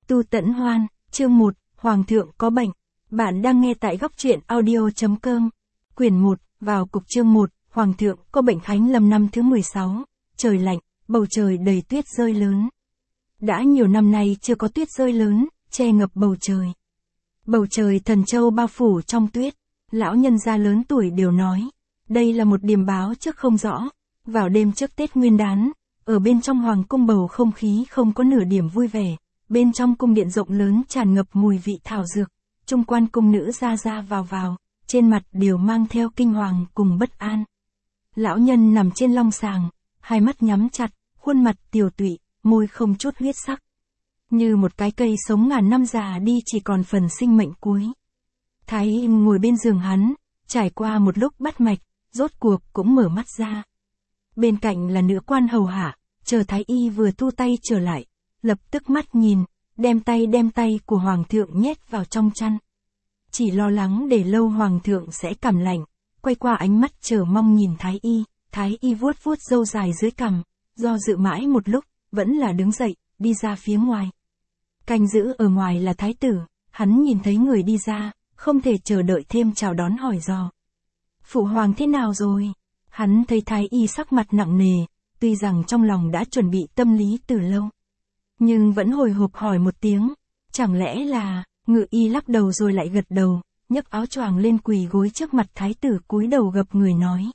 Tu Tẫn Hoan, chương 1, Hoàng thượng có bệnh. Bạn đang nghe tại góc truyện audio.com. Quyển 1, vào cục chương 1, Hoàng thượng có bệnh. Khánh Lâm năm thứ 16, trời lạnh, bầu trời đầy tuyết rơi lớn. Đã nhiều năm nay chưa có tuyết rơi lớn, che ngập bầu trời. Bầu trời Thần Châu bao phủ trong tuyết, lão nhân gia lớn tuổi đều nói, đây là một điềm báo trước không rõ. Vào đêm trước Tết Nguyên Đán, ở bên trong hoàng cung bầu không khí không có nửa điểm vui vẻ. Bên trong cung điện rộng lớn tràn ngập mùi vị thảo dược, chung quanh cung nữ ra ra vào, trên mặt đều mang theo kinh hoàng cùng bất an. Lão nhân nằm trên long sàng, hai mắt nhắm chặt, khuôn mặt tiều tụy, môi không chút huyết sắc. Như một cái cây sống ngàn năm già đi chỉ còn phần sinh mệnh cuối. Thái y ngồi bên giường hắn, trải qua một lúc bắt mạch, rốt cuộc cũng mở mắt ra. Bên cạnh là nữ quan hầu hạ, chờ thái y vừa thu tay trở lại, lập tức mắt nhìn, đem tay của hoàng thượng nhét vào trong chăn. Chỉ lo lắng để lâu hoàng thượng sẽ cảm lạnh, quay qua ánh mắt chờ mong nhìn thái y vuốt vuốt râu dài dưới cằm, do dự mãi một lúc, vẫn là đứng dậy, đi ra phía ngoài. Canh giữ ở ngoài là thái tử, hắn nhìn thấy người đi ra, không thể chờ đợi thêm chào đón hỏi dò. Phụ hoàng thế nào rồi? Hắn thấy thái y sắc mặt nặng nề, tuy rằng trong lòng đã chuẩn bị tâm lý từ lâu. Nhưng vẫn hồi hộp hỏi một tiếng, chẳng lẽ là, Ngự y lắc đầu rồi lại gật đầu, nhấc áo choàng lên quỳ gối trước mặt thái tử cúi đầu gập người nói.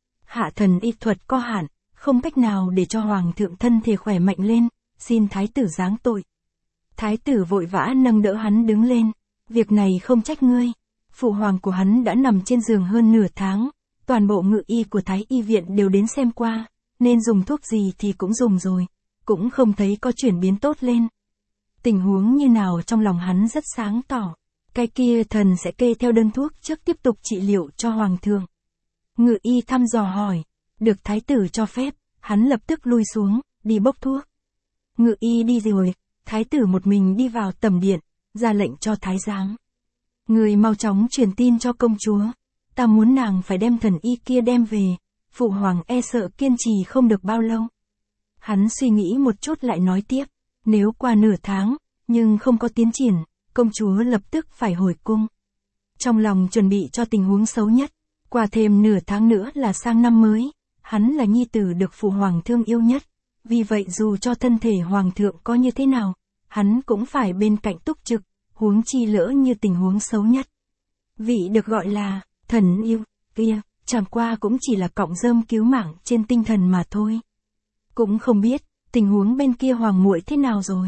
Hạ thần y thuật có hạn, không cách nào để cho hoàng thượng thân thể khỏe mạnh lên, xin thái tử giáng tội. Thái tử vội vã nâng đỡ hắn đứng lên, việc này không trách ngươi, phụ hoàng của hắn đã nằm trên giường hơn nửa tháng, toàn bộ ngự y của thái y viện đều đến xem qua, nên dùng thuốc gì thì cũng dùng rồi, cũng không thấy có chuyển biến tốt lên. Tình huống như nào trong lòng hắn rất sáng tỏ, cái kia thần sẽ kê theo đơn thuốc trước tiếp tục trị liệu cho hoàng thượng. Ngự y thăm dò hỏi, được thái tử cho phép, hắn lập tức lui xuống, đi bốc thuốc. Ngự y đi rồi, thái tử một mình đi vào tẩm điện, ra lệnh cho thái giám. Người mau chóng truyền tin cho công chúa, ta muốn nàng phải đem thần y kia đem về, phụ hoàng e sợ kiên trì không được bao lâu. Hắn suy nghĩ một chút lại nói tiếp, nếu qua nửa tháng, nhưng không có tiến triển, công chúa lập tức phải hồi cung. Trong lòng chuẩn bị cho tình huống xấu nhất, qua thêm nửa tháng nữa là sang năm mới, hắn là nhi tử được phụ hoàng thương yêu nhất, vì vậy dù cho thân thể hoàng thượng có như thế nào, hắn cũng phải bên cạnh túc trực, huống chi lỡ như tình huống xấu nhất. Vị được gọi là thần yêu kia, chẳng qua cũng chỉ là cọng rơm cứu mạng trên tinh thần mà thôi. Cũng không biết, tình huống bên kia hoàng muội thế nào rồi.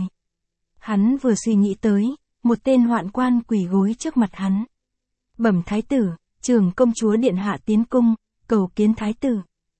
Hắn vừa suy nghĩ tới, một tên hoạn quan quỳ gối trước mặt hắn. Bẩm thái tử, trưởng công chúa điện hạ tiến cung, cầu kiến thái tử.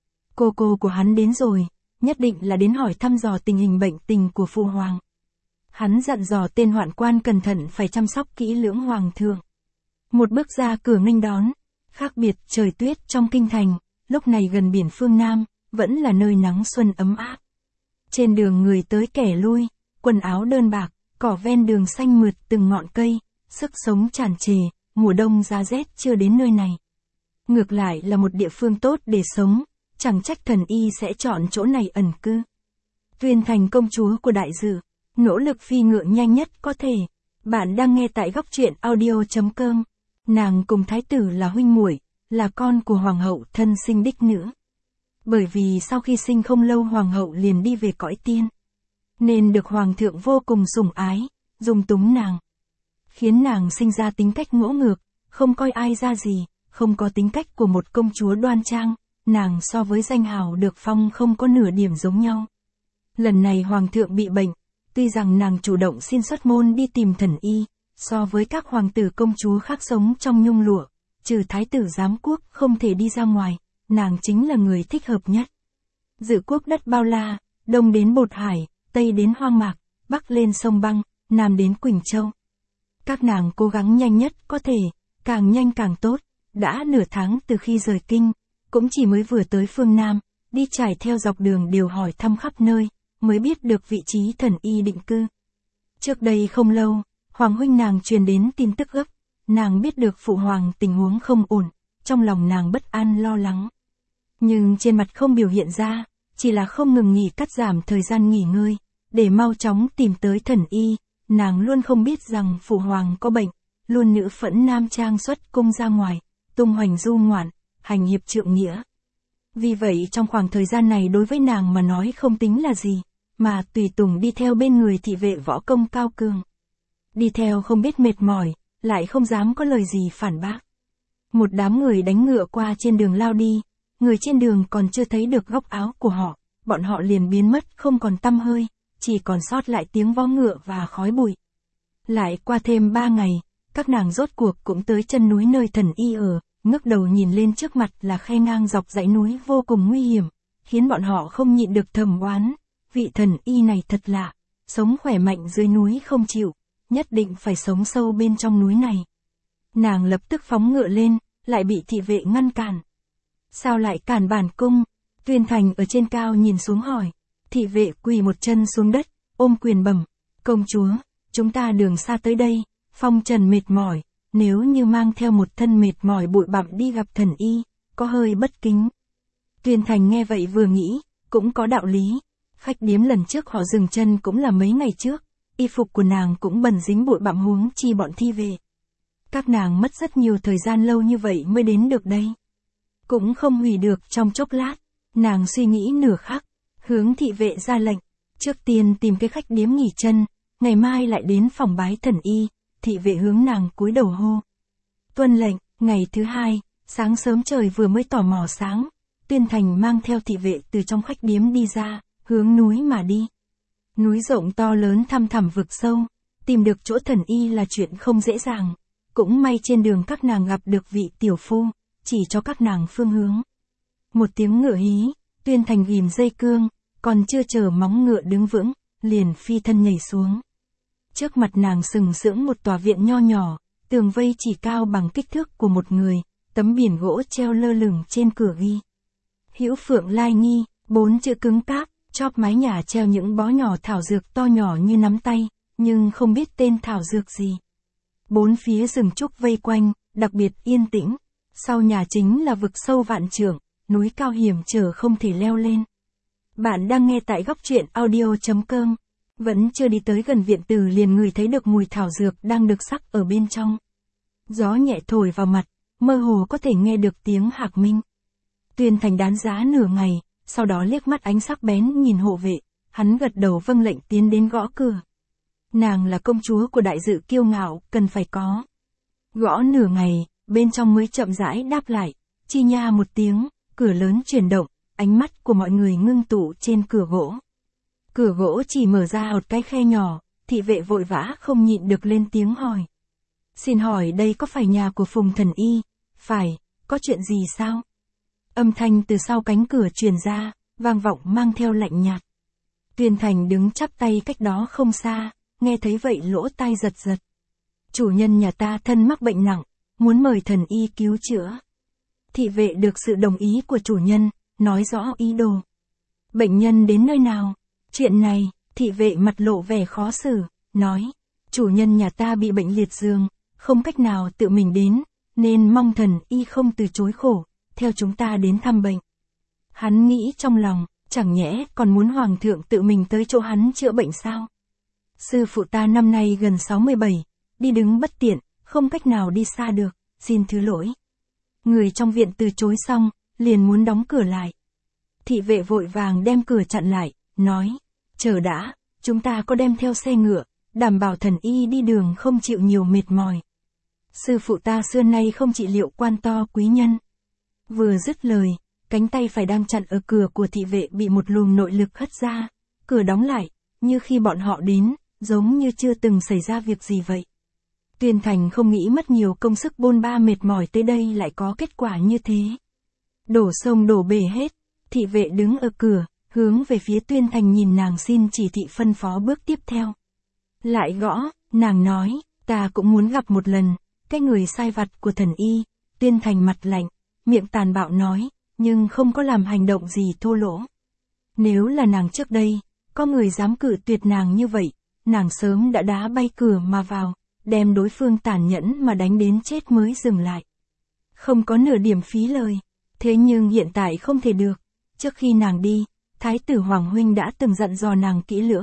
Cô của hắn đến rồi, nhất định là đến hỏi thăm dò tình hình bệnh tình của phụ hoàng. Hắn dặn dò tên hoạn quan cẩn thận phải chăm sóc kỹ lưỡng hoàng thượng. Một bước ra cửa nghênh đón, khác biệt trời tuyết trong kinh thành, lúc này gần biển phương Nam, vẫn là nơi nắng xuân ấm áp. Trên đường người tới kẻ lui, quần áo đơn bạc, cỏ ven đường xanh mượt từng ngọn cây, sức sống tràn trề, mùa đông giá rét chưa đến nơi này. Ngược lại là một địa phương tốt để sống, chẳng trách thần y sẽ chọn chỗ này ẩn cư. Tuyên thành công chúa của đại dự, nỗ lực phi ngựa nhanh nhất có thể. Bạn đang nghe tại góc truyện audio.com. Nàng cùng thái tử là huynh muội, là con của hoàng hậu thân sinh đích nữ. Bởi vì sau khi sinh không lâu hoàng hậu liền đi về cõi tiên, nên được hoàng thượng vô cùng sủng ái, dung túng nàng. Khiến nàng sinh ra tính cách ngỗ ngược, không coi ai ra gì, không có tính cách của một công chúa đoan trang, nàng so với danh hào được phong không có nửa điểm giống nhau. Lần này hoàng thượng bị bệnh, tuy rằng nàng chủ động xin xuất môn đi tìm thần y, so với các hoàng tử công chúa khác sống trong nhung lụa, trừ thái tử giám quốc không thể đi ra ngoài, nàng chính là người thích hợp nhất. Dự quốc đất bao la, đông đến Bột Hải, tây đến Hoang Mạc, bắc lên sông Băng, nam đến Quỳnh Châu. Các nàng cố gắng nhanh nhất có thể, càng nhanh càng tốt, đã nửa tháng từ khi rời kinh, cũng chỉ mới vừa tới phương Nam, đi trải theo dọc đường đều hỏi thăm khắp nơi, mới biết được vị trí thần y định cư. Trước đây không lâu, hoàng huynh nàng truyền đến tin tức gấp, nàng biết được phụ hoàng tình huống không ổn, trong lòng nàng bất an lo lắng. Nhưng trên mặt không biểu hiện ra, chỉ là không ngừng nghỉ cắt giảm thời gian nghỉ ngơi, để mau chóng tìm tới thần y, nàng luôn không biết rằng phụ hoàng có bệnh, luôn nữ phẫn nam trang xuất cung ra ngoài, tung hoành du ngoạn, hành hiệp trượng nghĩa. Vì vậy trong khoảng thời gian này đối với nàng mà nói không tính là gì, mà tùy tùng đi theo bên người thị vệ võ công cao cường. Đi theo không biết mệt mỏi, lại không dám có lời gì phản bác. Một đám người đánh ngựa qua trên đường lao đi, người trên đường còn chưa thấy được góc áo của họ, bọn họ liền biến mất không còn tăm hơi, chỉ còn sót lại tiếng vó ngựa và khói bụi. Lại qua thêm 3 ngày, các nàng rốt cuộc cũng tới chân núi nơi thần y ở, ngước đầu nhìn lên trước mặt là khe ngang dọc dãy núi vô cùng nguy hiểm, khiến bọn họ không nhịn được thầm oán, vị thần y này thật lạ, sống khỏe mạnh dưới núi không chịu, nhất định phải sống sâu bên trong núi này. Nàng lập tức phóng ngựa lên, lại bị thị vệ ngăn cản. Sao lại cản bản cung? Tuyên Thành ở trên cao nhìn xuống hỏi. Thị vệ quỳ một chân xuống đất, ôm quyền bẩm, công chúa, chúng ta đường xa tới đây, phong trần mệt mỏi, nếu như mang theo một thân mệt mỏi bụi bặm đi gặp thần y, có hơi bất kính. Tuyên Thành nghe vậy vừa nghĩ, cũng có đạo lý. Khách điếm lần trước họ dừng chân cũng là mấy ngày trước, y phục của nàng cũng bẩn dính bụi bặm huống chi bọn thi về. Các nàng mất rất nhiều thời gian lâu như vậy mới đến được đây. Cũng không hủy được trong chốc lát, nàng suy nghĩ nửa khắc, hướng thị vệ ra lệnh, trước tiên tìm cái khách điếm nghỉ chân, ngày mai lại đến phòng bái thần y, thị vệ hướng nàng cúi đầu hô. Tuân lệnh, ngày thứ hai, sáng sớm trời vừa mới tỏ mò sáng, Tuyên Thành mang theo thị vệ từ trong khách điếm đi ra, hướng núi mà đi. Núi rộng to lớn thăm thẳm vực sâu, tìm được chỗ thần y là chuyện không dễ dàng, cũng may trên đường các nàng gặp được vị tiểu phu, chỉ cho các nàng phương hướng. Một tiếng ngựa hí, Tuyên Thành ghìm dây cương, còn chưa chờ móng ngựa đứng vững, liền phi thân nhảy xuống. Trước mặt nàng sừng sững một tòa viện nho nhỏ, tường vây chỉ cao bằng kích thước của một người, tấm biển gỗ treo lơ lửng trên cửa ghi. Hữu Phượng Lai Nghi, 4 chữ cứng cáp, chóp mái nhà treo những bó nhỏ thảo dược to nhỏ như nắm tay, nhưng không biết tên thảo dược gì. 4 phía rừng trúc vây quanh, đặc biệt yên tĩnh. Sau nhà chính là vực sâu vạn trượng, núi cao hiểm trở không thể leo lên. Bạn đang nghe tại góc truyện audio.com. Vẫn chưa đi tới gần viện tử liền ngửi thấy được mùi thảo dược đang được sắc ở bên trong. Gió nhẹ thổi vào mặt, mơ hồ có thể nghe được tiếng hạc minh. Tuyên Thành đán giá nửa ngày, sau đó liếc mắt ánh sắc bén nhìn hộ vệ, hắn gật đầu vâng lệnh tiến đến gõ cửa. Nàng là công chúa của đại dự kiêu ngạo, cần phải có. Gõ nửa ngày, bên trong mới chậm rãi đáp lại, chi nha một tiếng, cửa lớn chuyển động, ánh mắt của mọi người ngưng tụ trên cửa gỗ. Cửa gỗ chỉ mở ra một cái khe nhỏ, thị vệ vội vã không nhịn được lên tiếng hỏi. Xin hỏi đây có phải nhà của Phùng thần y? Phải, có chuyện gì sao? Âm thanh từ sau cánh cửa truyền ra, vang vọng mang theo lạnh nhạt. Tuyên Thành đứng chắp tay cách đó không xa, nghe thấy vậy lỗ tai giật giật. Chủ nhân nhà ta thân mắc bệnh nặng, muốn mời thần y cứu chữa. Thị vệ được sự đồng ý của chủ nhân, nói rõ ý đồ. Bệnh nhân đến nơi nào? Chuyện này, thị vệ mặt lộ vẻ khó xử, nói. Chủ nhân nhà ta bị bệnh liệt giường, không cách nào tự mình đến, nên mong thần y không từ chối khổ, theo chúng ta đến thăm bệnh. Hắn nghĩ trong lòng, chẳng nhẽ còn muốn hoàng thượng tự mình tới chỗ hắn chữa bệnh sao? Sư phụ ta năm nay gần 67, đi đứng bất tiện, không cách nào đi xa được, xin thứ lỗi. Người trong viện từ chối xong, liền muốn đóng cửa lại. Thị vệ vội vàng đem cửa chặn lại, nói, chờ đã, chúng ta có đem theo xe ngựa, đảm bảo thần y đi đường không chịu nhiều mệt mỏi. Sư phụ ta xưa nay không trị liệu quan to quý nhân. Vừa dứt lời, cánh tay phải đang chặn ở cửa của thị vệ bị một luồng nội lực hất ra, cửa đóng lại, như khi bọn họ đến, giống như chưa từng xảy ra việc gì vậy. Tuyên Thành không nghĩ mất nhiều công sức bôn ba mệt mỏi tới đây lại có kết quả như thế. Đổ sông đổ bể hết, thị vệ đứng ở cửa, hướng về phía Tuyên Thành nhìn nàng xin chỉ thị phân phó bước tiếp theo. Lại gõ, nàng nói, ta cũng muốn gặp một lần, cái người sai vặt của thần y. Tuyên Thành mặt lạnh, miệng tàn bạo nói, nhưng không có làm hành động gì thô lỗ. Nếu là nàng trước đây, có người dám cự tuyệt nàng như vậy, nàng sớm đã đá bay cửa mà vào, đem đối phương tàn nhẫn mà đánh đến chết mới dừng lại. Không có nửa điểm phí lời. Thế nhưng hiện tại không thể được. Trước khi nàng đi, Thái tử Hoàng Huynh đã từng dặn dò nàng kỹ lưỡng,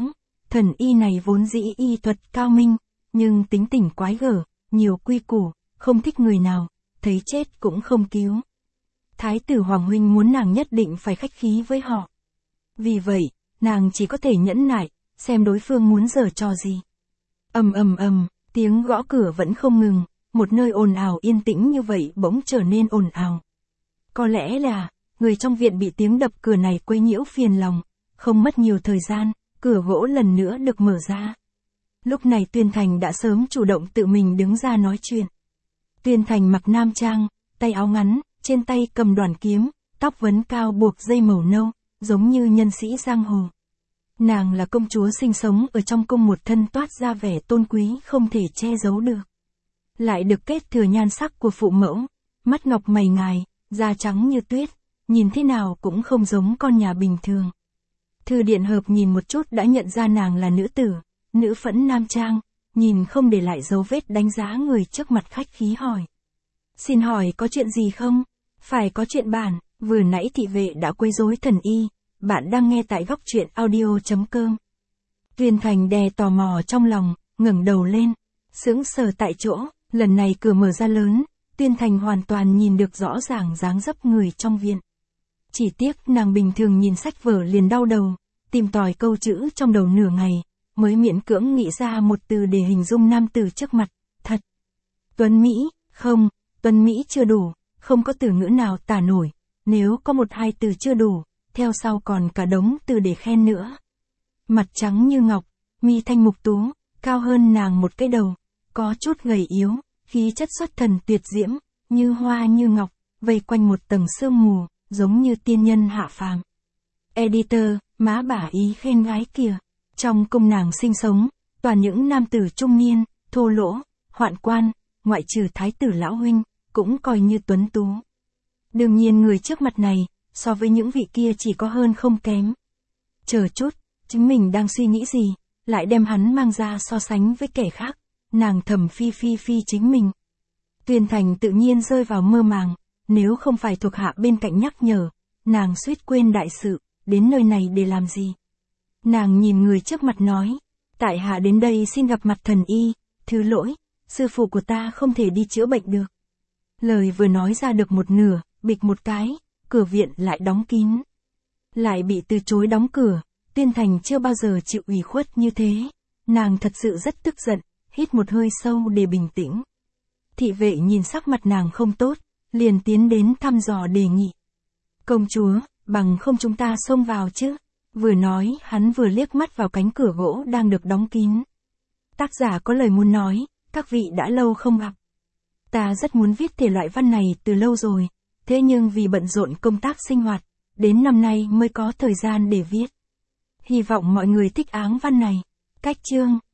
Thần y này vốn dĩ y thuật cao minh, nhưng tính tình quái gở, nhiều quy củ, không thích người nào, thấy chết cũng không cứu. Thái tử Hoàng huynh muốn nàng nhất định phải khách khí với họ. Vì vậy, nàng chỉ có thể nhẫn nại, xem đối phương muốn giở trò gì. Ầm ầm ầm, tiếng gõ cửa vẫn không ngừng, một nơi ồn ào yên tĩnh như vậy bỗng trở nên ồn ào. Có lẽ là, người trong viện bị tiếng đập cửa này quấy nhiễu phiền lòng, không mất nhiều thời gian, cửa gỗ lần nữa được mở ra. Lúc này Tuyên Thành đã sớm chủ động tự mình đứng ra nói chuyện. Tuyên Thành mặc nam trang, tay áo ngắn, trên tay cầm đoàn kiếm, tóc vấn cao buộc dây màu nâu, giống như nhân sĩ giang hồ. Nàng là công chúa sinh sống ở trong cung, một thân toát ra vẻ tôn quý không thể che giấu được. Lại được kết thừa nhan sắc của phụ mẫu, mắt ngọc mày ngài, da trắng như tuyết, nhìn thế nào cũng không giống con nhà bình thường. Thư Điện Hợp nhìn một chút đã nhận ra nàng là nữ tử, nữ phẫn nam trang, nhìn không để lại dấu vết đánh giá người trước mặt, khách khí hỏi. Xin hỏi có chuyện gì không? Phải có chuyện bản, vừa nãy thị vệ đã quấy rối thần y, bạn đang nghe tại góc truyện audio.com. Tuyên Thành đè tò mò trong lòng, ngẩng đầu lên, sững sờ tại chỗ, lần này cửa mở ra lớn, Tuyên Thành hoàn toàn nhìn được rõ ràng dáng dấp người trong viện. Chỉ tiếc nàng bình thường nhìn sách vở liền đau đầu, tìm tòi câu chữ trong đầu nửa ngày, mới miễn cưỡng nghĩ ra một từ để hình dung nam tử trước mặt, thật. Tuấn Mỹ, không, Tuấn Mỹ chưa đủ, không có từ ngữ nào tả nổi, nếu có một hai từ chưa đủ, theo sau còn cả đống từ để khen nữa. Mặt trắng như ngọc, mi thanh mục tú, cao hơn nàng một cái đầu, có chút gầy yếu, khí chất xuất thần tuyệt diễm, như hoa như ngọc, vây quanh một tầng sương mù, giống như tiên nhân hạ phàm. Editor, má bả ý khen gái kìa. Trong cung nàng sinh sống, toàn những nam tử trung niên, thô lỗ, hoạn quan, ngoại trừ thái tử lão huynh, cũng coi như tuấn tú. Đương nhiên người trước mặt này, so với những vị kia chỉ có hơn không kém. Chờ chút, chính mình đang suy nghĩ gì, lại đem hắn mang ra so sánh với kẻ khác, nàng thầm phi chính mình. Tuyên Thành tự nhiên rơi vào mơ màng, nếu không phải thuộc hạ bên cạnh nhắc nhở, nàng suýt quên đại sự, đến nơi này để làm gì. Nàng nhìn người trước mặt nói, tại hạ đến đây xin gặp mặt thần y, thứ lỗi, sư phụ của ta không thể đi chữa bệnh được. Lời vừa nói ra được một nửa, bịch một cái, cửa viện lại đóng kín. Lại bị từ chối đóng cửa, Tuyên Thành chưa bao giờ chịu ủy khuất như thế, nàng thật sự rất tức giận, hít một hơi sâu để bình tĩnh. Thị vệ nhìn sắc mặt nàng không tốt, liền tiến đến thăm dò đề nghị. Công chúa, bằng không chúng ta xông vào chứ? Vừa nói, hắn vừa liếc mắt vào cánh cửa gỗ đang được đóng kín. Tác giả có lời muốn nói, các vị đã lâu không gặp. Ta rất muốn viết thể loại văn này từ lâu rồi, thế nhưng vì bận rộn công tác sinh hoạt, đến năm nay mới có thời gian để viết. Hy vọng mọi người thích áng văn này. Cách chương